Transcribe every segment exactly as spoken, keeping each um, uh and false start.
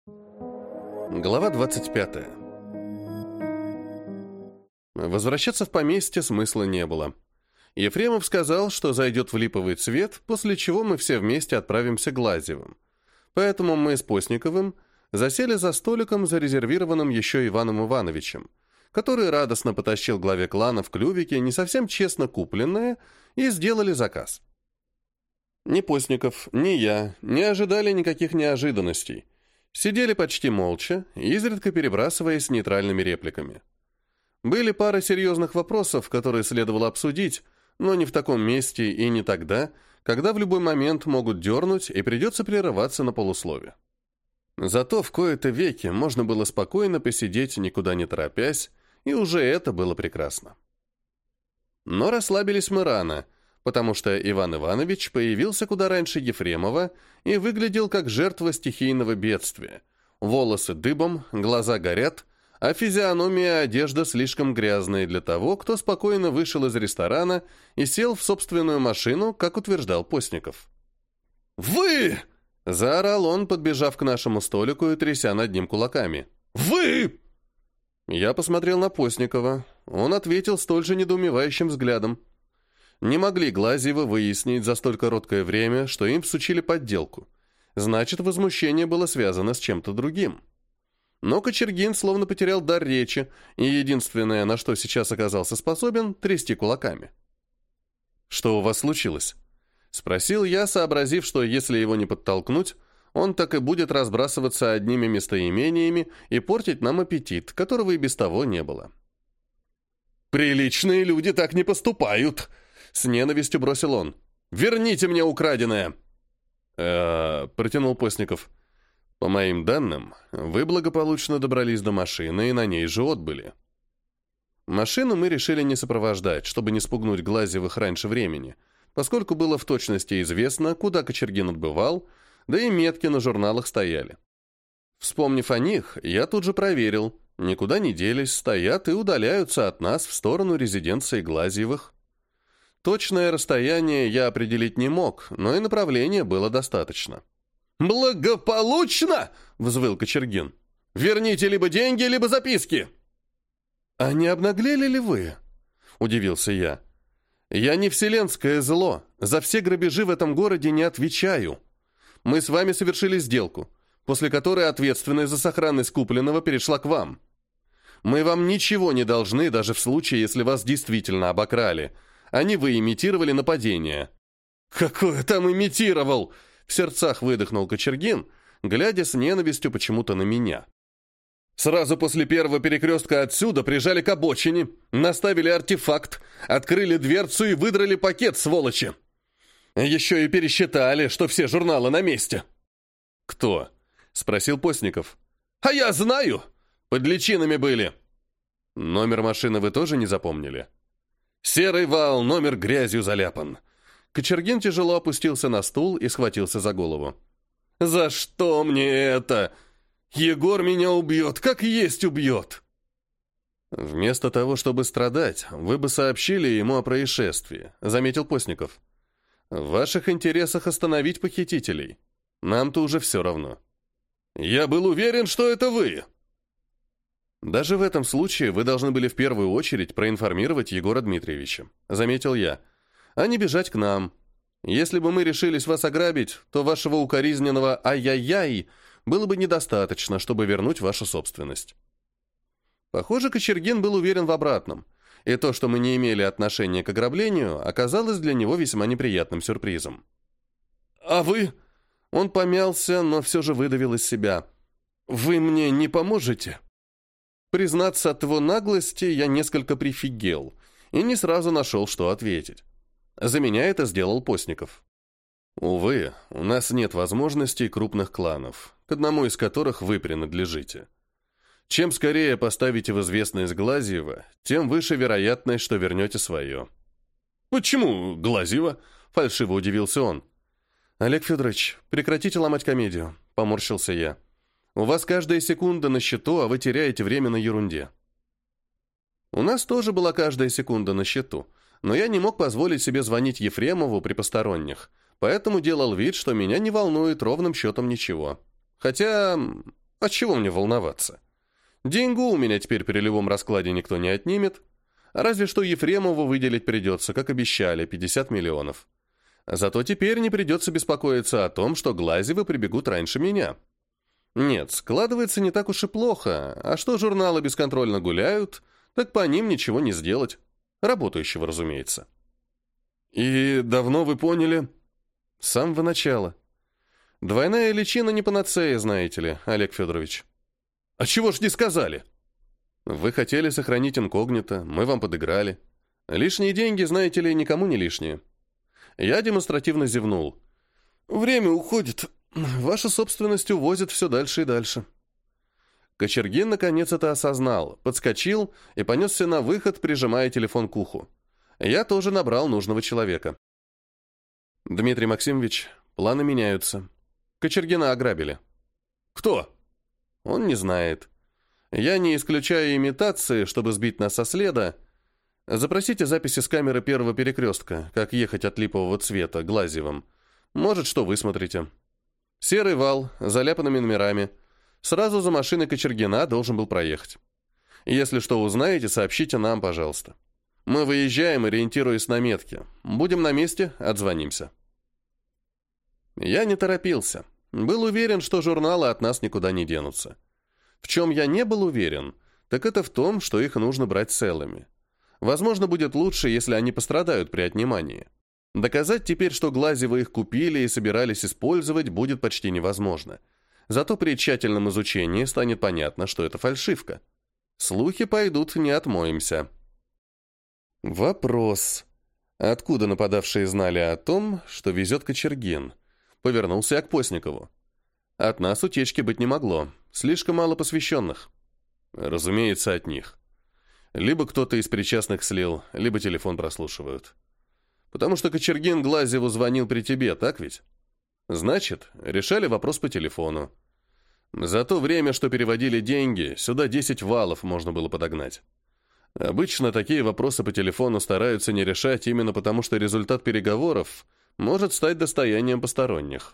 Глава двадцать пятая. Возвращаться в поместье смысла не было. Ефремов сказал, что зайдет в липовый цвет, после чего мы все вместе отправимся к Глазьевым. Поэтому мы с Постниковым засели за столиком, зарезервированным еще Иваном Ивановичем, который радостно потащил главе клана в клювике не совсем честно купленное и сделали заказ. Ни Постников, ни я не ожидали никаких неожиданностей. Сидели почти молча, изредка перебрасываясь нейтральными репликами. Были пара серьезных вопросов, которые следовало обсудить, но не в таком месте и не тогда, когда в любой момент могут дернуть и придется прерываться на полуслове. Зато в кои-то веки можно было спокойно посидеть, никуда не торопясь, и уже это было прекрасно. Но расслабились мы рано, потому что Иван Иванович появился куда раньше Ефремова и выглядел как жертва стихийного бедствия. Волосы дыбом, глаза горят, а физиономия и одежда слишком грязные для того, кто спокойно вышел из ресторана и сел в собственную машину, как утверждал Постников. «Вы!» — заорал он, подбежав к нашему столику и тряся над ним кулаками. «Вы!» Я посмотрел на Постникова. Он ответил столь же недоумевающим взглядом. Не могли Глазьевы выяснить за столь короткое время, что им всучили подделку. Значит, возмущение было связано с чем-то другим. Но Кочергин словно потерял дар речи, и единственное, на что сейчас оказался способен, трясти кулаками. «Что у вас случилось?» — спросил я, сообразив, что если его не подтолкнуть, он так и будет разбрасываться одними местоимениями и портить нам аппетит, которого и без того не было. «Приличные люди так не поступают!» — с ненавистью бросил он. «Верните мне украденное!» «Э-э-э», протянул Постников. «По моим данным, вы благополучно добрались до машины и на ней же отбыли». Машину мы решили не сопровождать, чтобы не спугнуть Глазьевых раньше времени, поскольку было в точности известно, куда Кочергин отбывал, да и метки на журналах стояли. Вспомнив о них, я тут же проверил, никуда не делись, стоят и удаляются от нас в сторону резиденции Глазьевых. Точное расстояние я определить не мог, но и направления было достаточно. «Благополучно!» — взвыл Кочергин. «Верните либо деньги, либо записки!» «А не обнаглели ли вы?» — удивился я. «Я не вселенское зло, за все грабежи в этом городе не отвечаю. Мы с вами совершили сделку, после которой ответственность за сохранность купленного перешла к вам. Мы вам ничего не должны, даже в случае, если вас действительно обокрали, а не вы имитировали нападение». «Какое там имитировал?» — в сердцах выдохнул Кочергин, глядя с ненавистью почему-то на меня. «Сразу после первого перекрестка отсюда прижали к обочине, наставили артефакт, открыли дверцу и выдрали пакет, сволочи. Еще и пересчитали, что все журналы на месте». «Кто?» — спросил Постников. «А я знаю! Под личинами были». «Номер машины вы тоже не запомнили?» «Серый вал, номер грязью заляпан». Кочергин тяжело опустился на стул и схватился за голову. «За что мне это? Егор меня убьет, как есть убьет!» «Вместо того, чтобы страдать, вы бы сообщили ему о происшествии», — заметил Постников. «В ваших интересах остановить похитителей. Нам-то уже все равно». «Я был уверен, что это вы!» «Даже в этом случае вы должны были в первую очередь проинформировать Егора Дмитриевича», — заметил я, «а не бежать к нам. Если бы мы решились вас ограбить, то вашего укоризненного «ай-яй-яй» было бы недостаточно, чтобы вернуть вашу собственность». Похоже, Кочергин был уверен в обратном, и то, что мы не имели отношения к ограблению, оказалось для него весьма неприятным сюрпризом. «А вы?» Он помялся, но все же выдавил из себя. «Вы мне не поможете?» Признаться, от его наглости я несколько прифигел и не сразу нашел, что ответить. За меня это сделал Постников. «Увы, у нас нет возможностей крупных кланов, к одному из которых вы принадлежите. Чем скорее поставите в известность Глазьева, тем выше вероятность, что вернете свое». «Почему Глазьева?» — фальшиво удивился он. «Олег Федорович, прекратите ломать комедию», — поморщился я. «У вас каждая секунда на счету, а вы теряете время на ерунде». У нас тоже была каждая секунда на счету, но я не мог позволить себе звонить Ефремову при посторонних, поэтому делал вид, что меня не волнует ровным счетом ничего. Хотя А чего мне волноваться? Деньгу у меня теперь при любом раскладе никто не отнимет. Разве что Ефремову выделить придется, как обещали, пятьдесят миллионов. Зато теперь не придется беспокоиться о том, что Глазьевы прибегут раньше меня. Нет, складывается не так уж и плохо, а что журналы бесконтрольно гуляют, так по ним ничего не сделать. Работающего, разумеется. И давно вы поняли? С самого начала. Двойная личина не панацея, знаете ли, Олег Федорович. А чего ж не сказали? Вы хотели сохранить инкогнито, мы вам подыграли. Лишние деньги, знаете ли, никому не лишние. Я демонстративно зевнул. Время уходит. Ваша собственность увозит все дальше и дальше. Кочергин наконец это осознал, подскочил и понесся на выход, прижимая телефон к уху. Я тоже набрал нужного человека. Дмитрий Максимович, планы меняются. Кочергина ограбили. Кто? Он не знает. Я не исключаю имитации, чтобы сбить нас со следа. Запросите записи с камеры первого перекрестка, как ехать от липового цвета, Глазьевым. Может, что высмотрите. Серый вал, с заляпанными номерами. Сразу за машиной Кочергина должен был проехать. Если что узнаете, сообщите нам, пожалуйста. Мы выезжаем, ориентируясь на метки. Будем на месте, отзвонимся. Я не торопился. Был уверен, что журналы от нас никуда не денутся. В чем я не был уверен, так это в том, что их нужно брать целыми. Возможно, будет лучше, если они пострадают при отнимании. Доказать теперь, что Глазьевы их купили и собирались использовать, будет почти невозможно. Зато при тщательном изучении станет понятно, что это фальшивка. Слухи пойдут, не отмоемся. Вопрос. Откуда нападавшие знали о том, что везет Кочергин? Повернулся я к Постникову. От нас утечки быть не могло. Слишком мало посвященных. Разумеется, от них. Либо кто-то из причастных слил, либо телефон прослушивают. Потому что Кочергин Глазьеву звонил при тебе, так ведь? Значит, решали вопрос по телефону. За то время, что переводили деньги, сюда десять валов можно было подогнать. Обычно такие вопросы по телефону стараются не решать именно потому, что результат переговоров может стать достоянием посторонних.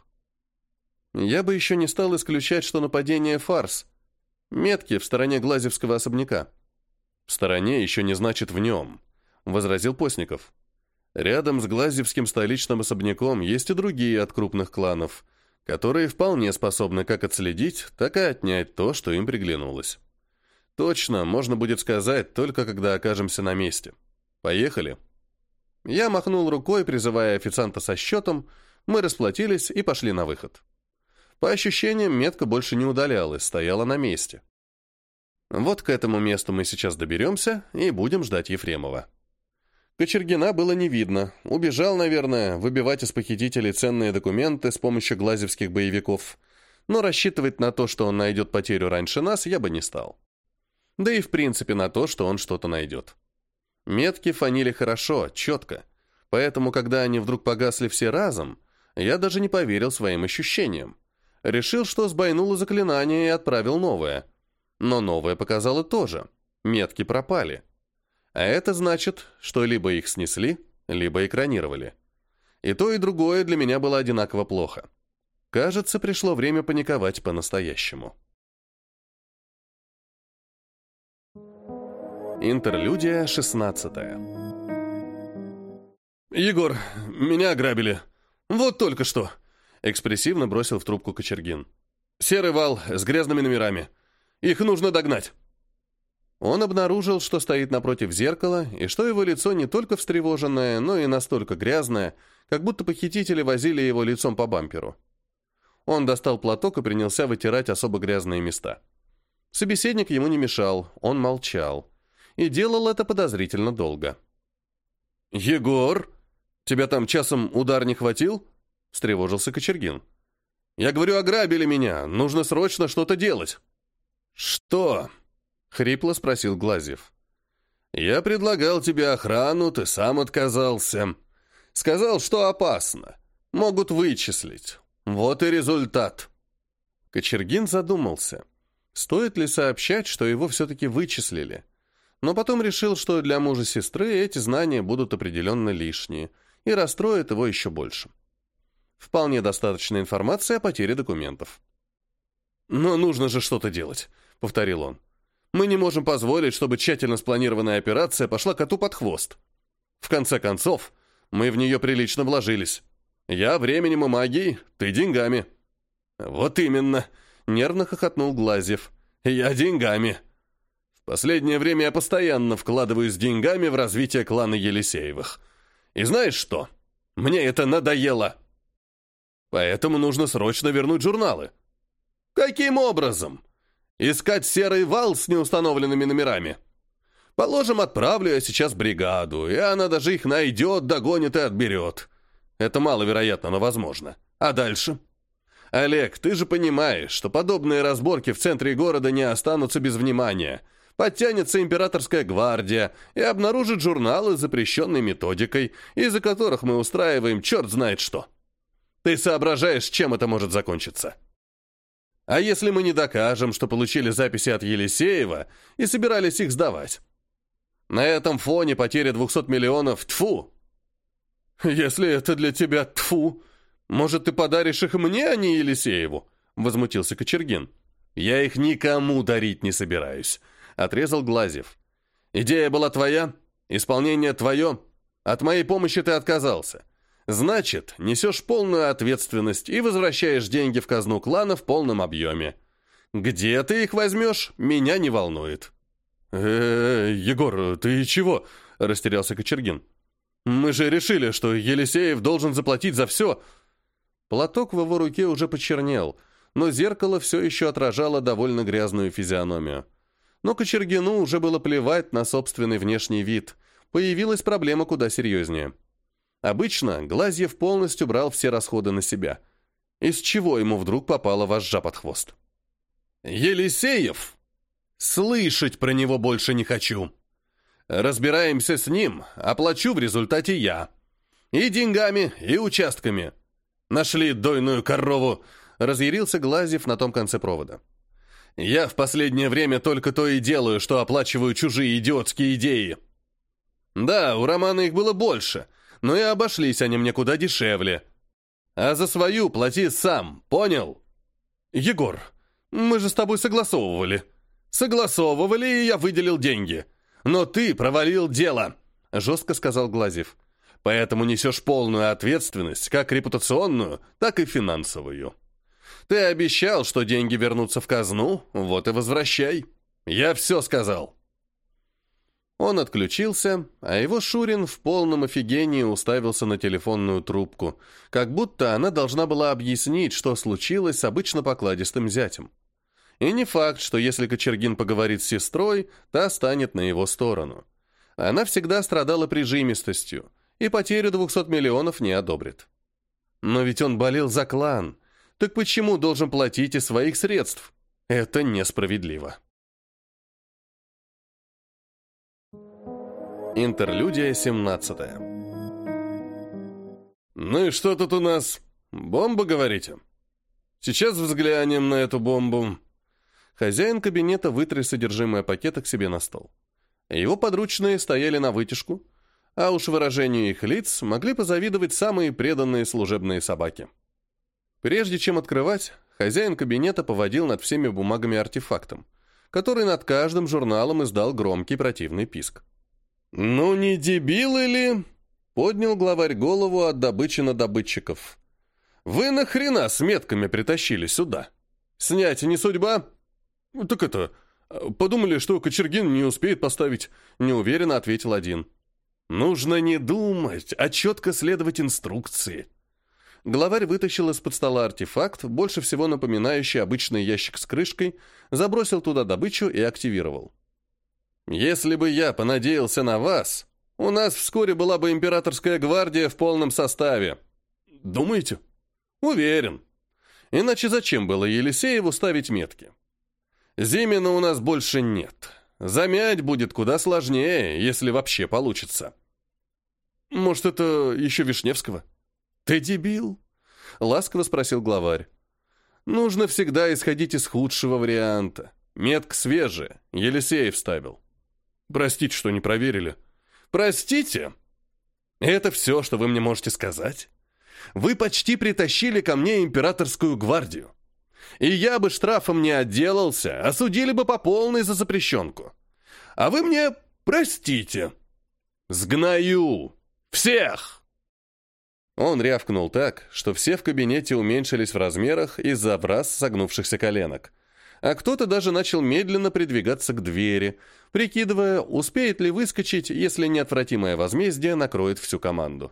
Я бы еще не стал исключать, что нападение — фарс. Метки в стороне Глазьевского особняка. В стороне еще не значит в нем, возразил Постников. Рядом с Глазьевским столичным особняком есть и другие от крупных кланов, которые вполне способны как отследить, так и отнять то, что им приглянулось. Точно, можно будет сказать, только когда окажемся на месте. Поехали. Я махнул рукой, призывая официанта со счетом, мы расплатились и пошли на выход. По ощущениям, метка больше не удалялась, стояла на месте. Вот к этому месту мы сейчас доберемся и будем ждать Ефремова. Кочергина было не видно. Убежал, наверное, выбивать из похитителей ценные документы с помощью глазьевских боевиков. Но рассчитывать на то, что он найдет потерю раньше нас, я бы не стал. Да и в принципе на то, что он что-то найдет. Метки фанили хорошо, четко. Поэтому, когда они вдруг погасли все разом, я даже не поверил своим ощущениям. Решил, что сбойнуло заклинание и отправил новое. Но новое показало тоже. Метки пропали. А это значит, что либо их снесли, либо экранировали. И то, и другое для меня было одинаково плохо. Кажется, пришло время паниковать по-настоящему. Интерлюдия шестнадцатая. «Егор, меня ограбили. Вот только что!» Экспрессивно бросил в трубку Кочергин. «Серый вал с грязными номерами. Их нужно догнать». Он обнаружил, что стоит напротив зеркала, и что его лицо не только встревоженное, но и настолько грязное, как будто похитители возили его лицом по бамперу. Он достал платок и принялся вытирать особо грязные места. Собеседник ему не мешал, он молчал. И делал это подозрительно долго. «Егор, тебя там часом удар не хватил?» — встревожился Кочергин. «Я говорю, ограбили меня, нужно срочно что-то делать». «Что?» — хрипло спросил Глазьев. «Я предлагал тебе охрану, ты сам отказался. Сказал, что опасно. Могут вычислить. Вот и результат». Кочергин задумался, стоит ли сообщать, что его все-таки вычислили. Но потом решил, что для мужа сестры эти знания будут определенно лишние, и расстроят его еще больше. Вполне достаточно информации о потере документов. «Но нужно же что-то делать», — повторил он. «Мы не можем позволить, чтобы тщательно спланированная операция пошла коту под хвост. В конце концов, мы в нее прилично вложились. Я временем и магией, ты деньгами». «Вот именно», — нервно хохотнул Глазьев. «Я деньгами. В последнее время я постоянно вкладываюсь деньгами в развитие клана Елисеевых. И знаешь что? Мне это надоело. Поэтому нужно срочно вернуть журналы». «Каким образом? Искать серый вал с неустановленными номерами? Положим, отправлю я сейчас бригаду, и она даже их найдет, догонит и отберет. Это маловероятно, но возможно. А дальше? Олег, ты же понимаешь, что подобные разборки в центре города не останутся без внимания. Подтянется императорская гвардия и обнаружит журналы с запрещенной методикой, из-за которых мы устраиваем черт знает что. Ты соображаешь, чем это может закончиться? А если мы не докажем, что получили записи от Елисеева и собирались их сдавать? На этом фоне потеря двухсот миллионов, тьфу! Если это для тебя тьфу, может, ты подаришь их мне, а не Елисееву? Возмутился Кочергин. Я их никому дарить не собираюсь, отрезал Глазьев. Идея была твоя, исполнение твое, от моей помощи ты отказался. Значит, несешь полную ответственность и возвращаешь деньги в казну клана в полном объеме. Где ты их возьмешь, меня не волнует. э Егор, ты чего?» – растерялся Кочергин. «Мы же решили, что Елисеев должен заплатить за все». Платок в его руке уже почернел, но зеркало все еще отражало довольно грязную физиономию. Но Кочергину уже было плевать на собственный внешний вид. Появилась проблема куда серьезнее. Обычно Глазьев полностью брал все расходы на себя. Из чего ему вдруг попала вожжа под хвост? «Елисеев! Слышать про него больше не хочу. Разбираемся с ним, оплачу в результате я. И деньгами, и участками. Нашли дойную корову!» — разъярился Глазьев на том конце провода. «Я в последнее время только то и делаю, что оплачиваю чужие идиотские идеи. Да, у Романа их было больше, но и обошлись они мне куда дешевле. А за свою плати сам, понял?» «Егор, мы же с тобой согласовывали». «Согласовывали, и я выделил деньги. Но ты провалил дело», — жестко сказал Глазьев. «Поэтому несешь полную ответственность, как репутационную, так и финансовую. Ты обещал, что деньги вернутся в казну, вот и возвращай. Я все сказал». Он отключился, а его Шурин в полном офигении уставился на телефонную трубку, как будто она должна была объяснить, что случилось с обычно покладистым зятем. И не факт, что если Кочергин поговорит с сестрой, та станет на его сторону. Она всегда страдала прижимистостью, и потерю двухсот миллионов не одобрит. Но ведь он болел за клан, так почему должен платить из своих средств? Это несправедливо. Интерлюдия семнадцатая. «Ну и что тут у нас? Бомба, говорите? Сейчас взглянем на эту бомбу». Хозяин кабинета вытряс содержимое пакета к себе на стол. Его подручные стояли на вытяжку, а уж выражению их лиц могли позавидовать самые преданные служебные собаки. Прежде чем открывать, хозяин кабинета поводил над всеми бумагами артефактом, который над каждым журналом издал громкий противный писк. «Ну не дебилы ли?» — поднял главарь голову от добычи на добытчиков. «Вы нахрена с метками притащили сюда? Снять не судьба?» «Так это... Подумали, что Кочергин не успеет поставить», — неуверенно ответил один. «Нужно не думать, а четко следовать инструкции». Главарь вытащил из-под стола артефакт, больше всего напоминающий обычный ящик с крышкой, забросил туда добычу и активировал. «Если бы я понадеялся на вас, у нас вскоре была бы императорская гвардия в полном составе». «Думаете?» «Уверен. Иначе зачем было Елисееву ставить метки? Зимина у нас больше нет. Замять будет куда сложнее, если вообще получится». «Может, это еще Вишневского?» «Ты дебил?» — ласково спросил главарь. «Нужно всегда исходить из худшего варианта. Метка свежая, Елисеев ставил». «Простите, что не проверили». «Простите? Это все, что вы мне можете сказать? Вы почти притащили ко мне императорскую гвардию. И я бы штрафом не отделался, осудили бы по полной за запрещенку. А вы мне простите. Сгною. Всех!» Он рявкнул так, что все в кабинете уменьшились в размерах из-за враз согнувшихся коленок. А кто-то даже начал медленно придвигаться к двери, прикидывая, успеет ли выскочить, если неотвратимое возмездие накроет всю команду.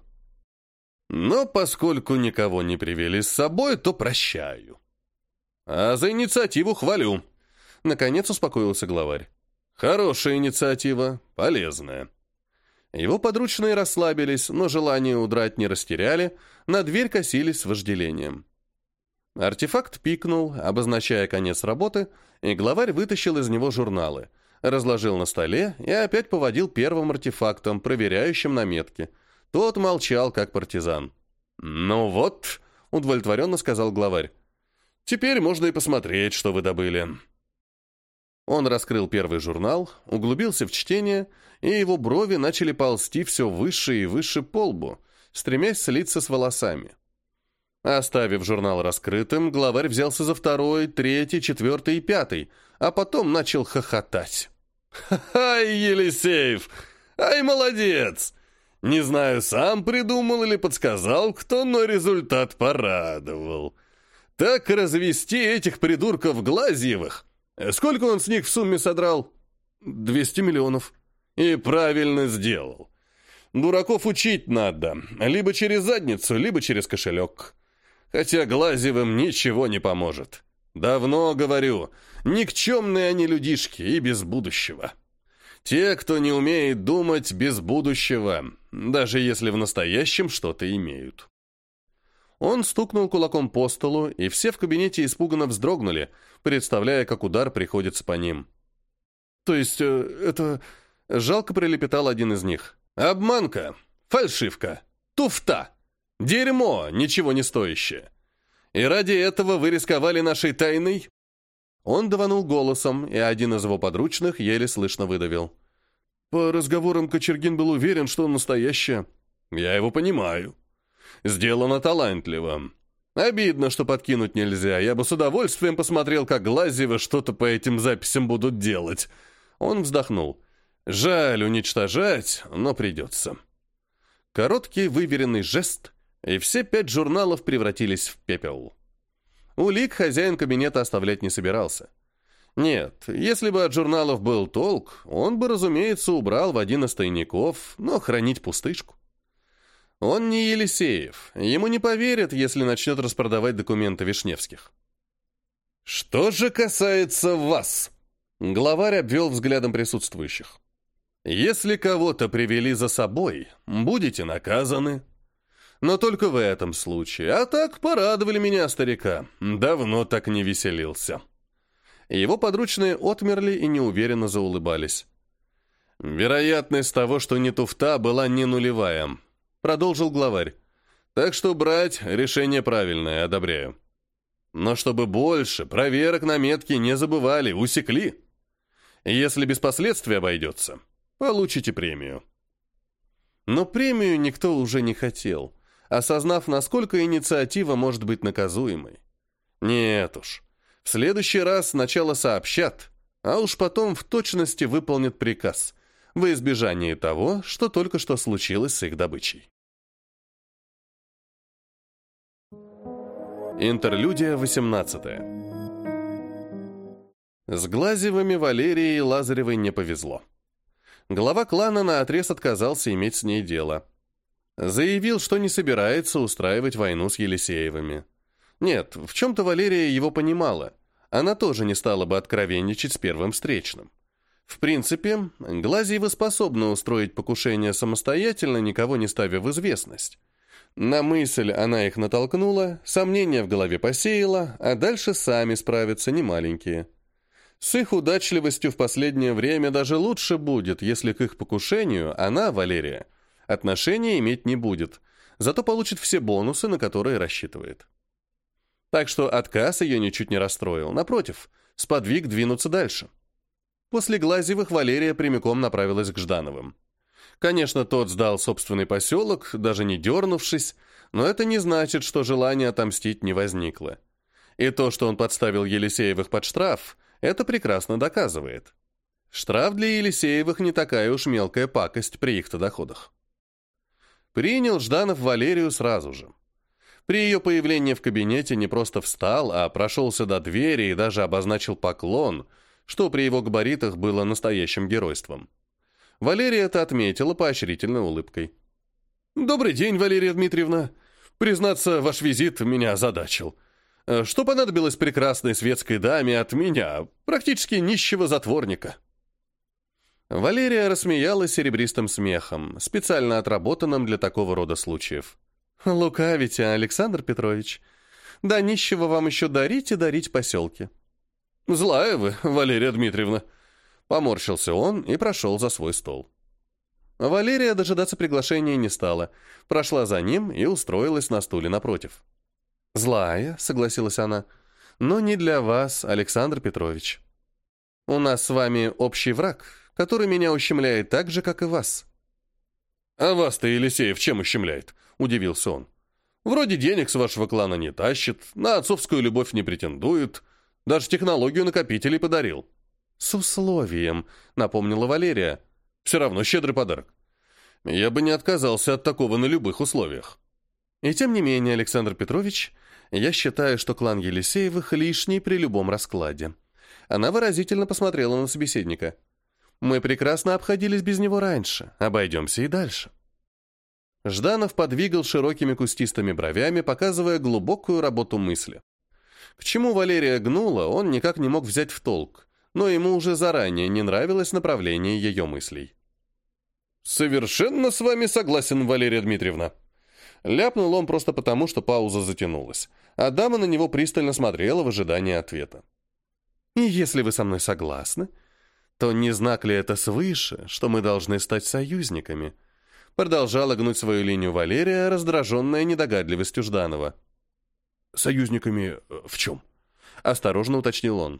Но поскольку никого не привели с собой, то прощаю. А за инициативу хвалю. Наконец успокоился главарь. Хорошая инициатива, полезная. Его подручные расслабились, но желание удрать не растеряли, на дверь косились с вожделением. Артефакт пикнул, обозначая конец работы, и главарь вытащил из него журналы, разложил на столе и опять поводил первым артефактом, проверяющим наметки. Тот молчал, как партизан. «Ну вот», — удовлетворенно сказал главарь, — «теперь можно и посмотреть, что вы добыли». Он раскрыл первый журнал, углубился в чтение, и его брови начали ползти все выше и выше по лбу, стремясь слиться с волосами. Оставив журнал раскрытым, главарь взялся за второй, третий, четвертый и пятый, а потом начал хохотать. «Ай, Елисеев! Ай, молодец! Не знаю, сам придумал или подсказал кто, но результат порадовал. Так развести этих придурков Глазьевых. Сколько он с них в сумме содрал? двести миллионов. И правильно сделал. Дураков учить надо, либо через задницу, либо через кошелек. Хотя Глазьевым ничего не поможет. Давно говорю, никчемные они людишки и без будущего. Те, кто не умеет думать без будущего, даже если в настоящем что-то имеют. Он стукнул кулаком по столу, и все в кабинете испуганно вздрогнули, представляя, как удар приходится по ним. «То есть, э, это...» — жалко прилепетал один из них. «Обманка, фальшивка, туфта, дерьмо, ничего не стоящее. И ради этого вы рисковали нашей тайной?» Он даванул голосом, и один из его подручных еле слышно выдавил. «По разговорам Кочергин был уверен, что он настоящее». «Я его понимаю. Сделано талантливо. Обидно, что подкинуть нельзя. Я бы с удовольствием посмотрел, как Глазьевы что-то по этим записям будут делать». Он вздохнул. «Жаль уничтожать, но придется». Короткий выверенный жест, и все пять журналов превратились в пепел. Улик хозяин кабинета оставлять не собирался. Нет, если бы от журналов был толк, он бы, разумеется, убрал в один из тайников, но хранить пустышку. Он не Елисеев, ему не поверят, если начнет распродавать документы Вишневских. «Что же касается вас?» Главарь обвел взглядом присутствующих. «Если кого-то привели за собой, будете наказаны. Но только в этом случае. А так порадовали меня, старика. Давно так не веселился». Его подручные отмерли и неуверенно заулыбались. «Вероятность того, что не туфта, была не нулевая», — продолжил главарь. «Так что брать решение правильное, одобряю. Но чтобы больше, проверок на метки не забывали, усекли. Если без последствий обойдется, получите премию». Но премию никто уже не хотел, осознав, насколько инициатива может быть наказуемой. Нет уж, в следующий раз сначала сообщат, а уж потом в точности выполнят приказ, во избежание того, что только что случилось с их добычей. Интерлюдия восемнадцатая. С Глазьевыми Валерии Лазаревой не повезло. Глава клана наотрез отказался иметь с ней дело. Заявил, что не собирается устраивать войну с Елисеевыми. Нет, в чем-то Валерия его понимала. Она тоже не стала бы откровенничать с первым встречным. В принципе, Глазьевы способны устроить покушение самостоятельно, никого не ставя в известность. На мысль она их натолкнула, сомнения в голове посеяла, а дальше сами справятся немаленькие. С их удачливостью в последнее время даже лучше будет, если к их покушению она, Валерия, отношения иметь не будет, зато получит все бонусы, на которые рассчитывает. Так что отказ ее ничуть не расстроил, напротив, сподвиг двинуться дальше. После Глазьевых Валерия прямиком направилась к Ждановым. Конечно, тот сдал собственный поселок, даже не дернувшись, но это не значит, что желание отомстить не возникло. И то, что он подставил Елисеевых под штраф, это прекрасно доказывает. Штраф для Елисеевых не такая уж мелкая пакость при их-то доходах. Принял Жданов Валерию сразу же. При ее появлении в кабинете не просто встал, а прошелся до двери и даже обозначил поклон, что при его габаритах было настоящим геройством. Валерия это отметила поощрительной улыбкой. «Добрый день, Валерия Дмитриевна. Признаться, ваш визит меня озадачил. Что понадобилось прекрасной светской даме от меня, практически нищего затворника?» Валерия рассмеялась серебристым смехом, специально отработанным для такого рода случаев. «Лукавите, Александр Петрович. Да нищего вам еще дарить и дарить поселки». «Злая вы, Валерия Дмитриевна». Поморщился он и прошел за свой стол. Валерия дожидаться приглашения не стала, прошла за ним и устроилась на стуле напротив. «Злая», — согласилась она, — «но не для вас, Александр Петрович. У нас с вами общий враг, который меня ущемляет так же, как и вас». «А вас-то Елисеев чем ущемляет?» — удивился он. «Вроде денег с вашего клана не тащит, на отцовскую любовь не претендует, даже технологию накопителей подарил». «С условием», — напомнила Валерия. «Все равно щедрый подарок. Я бы не отказался от такого на любых условиях». «И тем не менее, Александр Петрович, я считаю, что клан Елисеевых лишний при любом раскладе». Она выразительно посмотрела на собеседника. «Мы прекрасно обходились без него раньше, обойдемся и дальше». Жданов подвигал широкими кустистыми бровями, показывая глубокую работу мысли. К чему Валерия гнула, он никак не мог взять в толк, но ему уже заранее не нравилось направление ее мыслей. «Совершенно с вами согласен, Валерия Дмитриевна». Ляпнул он просто потому, что пауза затянулась, а дама на него пристально смотрела в ожидании ответа. «И если вы со мной согласны, то не знак ли это свыше, что мы должны стать союзниками?» Продолжала гнуть свою линию Валерия, раздраженная недогадливостью Жданова. «Союзниками в чем?» — осторожно уточнил он.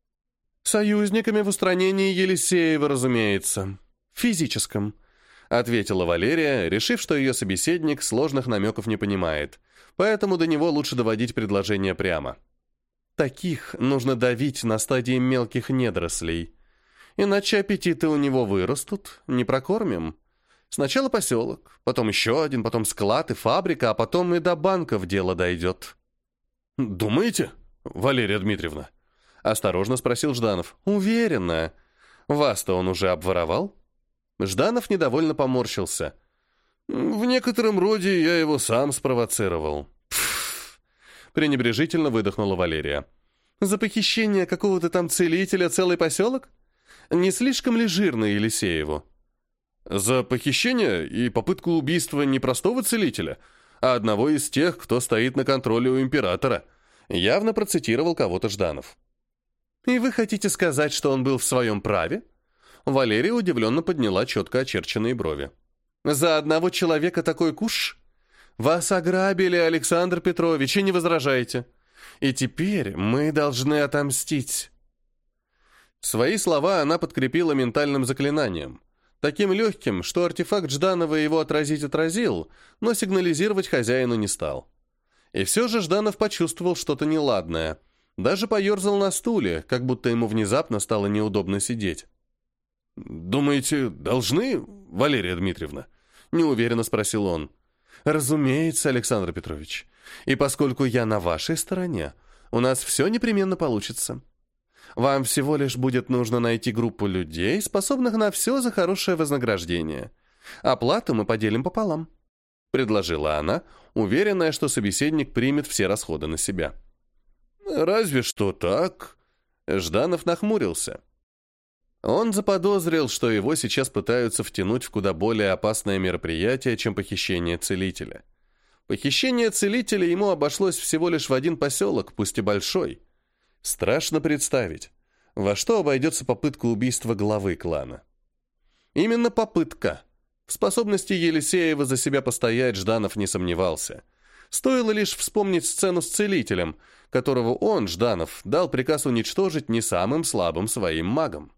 «Союзниками в устранении Елисеева, разумеется. В физическом», — ответила Валерия, решив, что ее собеседник сложных намеков не понимает, поэтому до него лучше доводить предложение прямо. «Таких нужно давить на стадии мелких недорослей. Иначе аппетиты у него вырастут, не прокормим. Сначала поселок, потом еще один, потом склад и фабрика, а потом и до банков дело дойдет». «Думаете, Валерия Дмитриевна?» — осторожно спросил Жданов. «Уверена. Вас-то он уже обворовал?» Жданов недовольно поморщился. «В некотором роде я его сам спровоцировал». «Пф!» — пренебрежительно выдохнула Валерия. «За похищение какого-то там целителя целый поселок? Не слишком ли жирно Елисееву?» «За похищение и попытку убийства не простого целителя, а одного из тех, кто стоит на контроле у императора», явно процитировал кого-то Жданов. «И вы хотите сказать, что он был в своем праве?» Валерия удивленно подняла четко очерченные брови. «За одного человека такой куш? Вас ограбили, Александр Петрович, и не возражайте. И теперь мы должны отомстить». Свои слова она подкрепила ментальным заклинанием. Таким легким, что артефакт Жданова его отразить отразил, но сигнализировать хозяину не стал. И все же Жданов почувствовал что-то неладное. Даже поерзал на стуле, как будто ему внезапно стало неудобно сидеть. «Думаете, должны, Валерия Дмитриевна?» — неуверенно спросил он. «Разумеется, Александр Петрович. И поскольку я на вашей стороне, у нас все непременно получится. Вам всего лишь будет нужно найти группу людей, способных на все за хорошее вознаграждение. Оплату мы поделим пополам», — предложила она, уверенная, что собеседник примет все расходы на себя. «Разве что так?» Жданов нахмурился. Он заподозрил, что его сейчас пытаются втянуть в куда более опасное мероприятие, чем похищение целителя. Похищение целителя ему обошлось всего лишь в один поселок, пусть и большой. Страшно представить, во что обойдется попытка убийства главы клана. Именно попытка. В способности Елисеева за себя постоять Жданов не сомневался. Стоило лишь вспомнить сцену с целителем, которого он, Жданов, дал приказ уничтожить не самым слабым своим магом.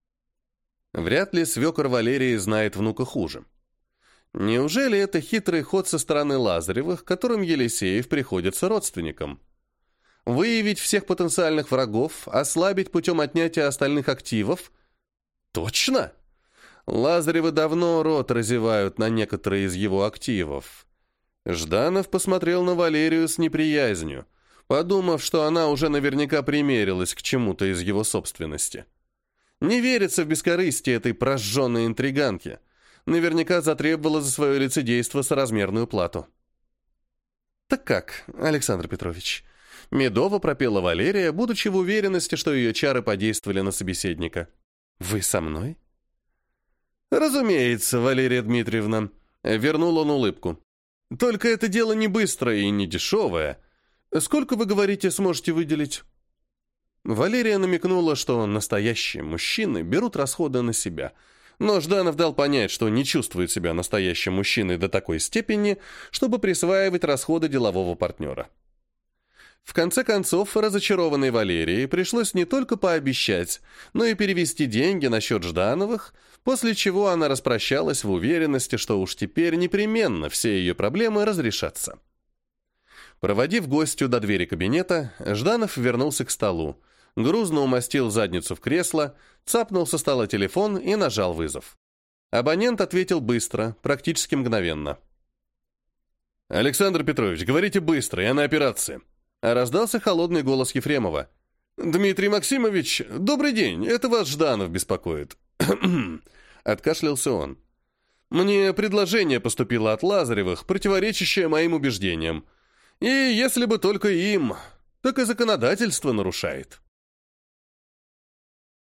Вряд ли свекор Валерии знает внука хуже. Неужели это хитрый ход со стороны Лазаревых, которым Елисеев приходится родственником? Выявить всех потенциальных врагов, ослабить путем отнятия остальных активов? Точно! Лазаревы давно рот разевают на некоторые из его активов. Жданов посмотрел на Валерию с неприязнью, подумав, что она уже наверняка примерилась к чему-то из его собственности. Не верится в бескорыстие этой прожженной интриганки. Наверняка затребовала за свое лицедейство соразмерную плату. «Так как, Александр Петрович?» Медово пропела Валерия, будучи в уверенности, что ее чары подействовали на собеседника. «Вы со мной?» «Разумеется, Валерия Дмитриевна», — вернул он улыбку. «Только это дело не быстрое и не дешевое. Сколько, вы говорите, сможете выделить?» Валерия намекнула, что настоящие мужчины берут расходы на себя, но Жданов дал понять, что не чувствует себя настоящим мужчиной до такой степени, чтобы присваивать расходы делового партнера. В конце концов, разочарованной Валерии пришлось не только пообещать, но и перевести деньги на счет Ждановых, после чего она распрощалась в уверенности, что уж теперь непременно все ее проблемы разрешатся. Проводив гостью до двери кабинета, Жданов вернулся к столу, грузно умастил задницу в кресло, цапнул со стола телефон и нажал вызов. Абонент ответил быстро, практически мгновенно. «Александр Петрович, говорите быстро, я на операции». Раздался холодный голос Ефремова. «Дмитрий Максимович, добрый день, это вас Жданов беспокоит». Откашлялся он. «Мне предложение поступило от Лазаревых, противоречащее моим убеждениям. И если бы только им, так и законодательство нарушает».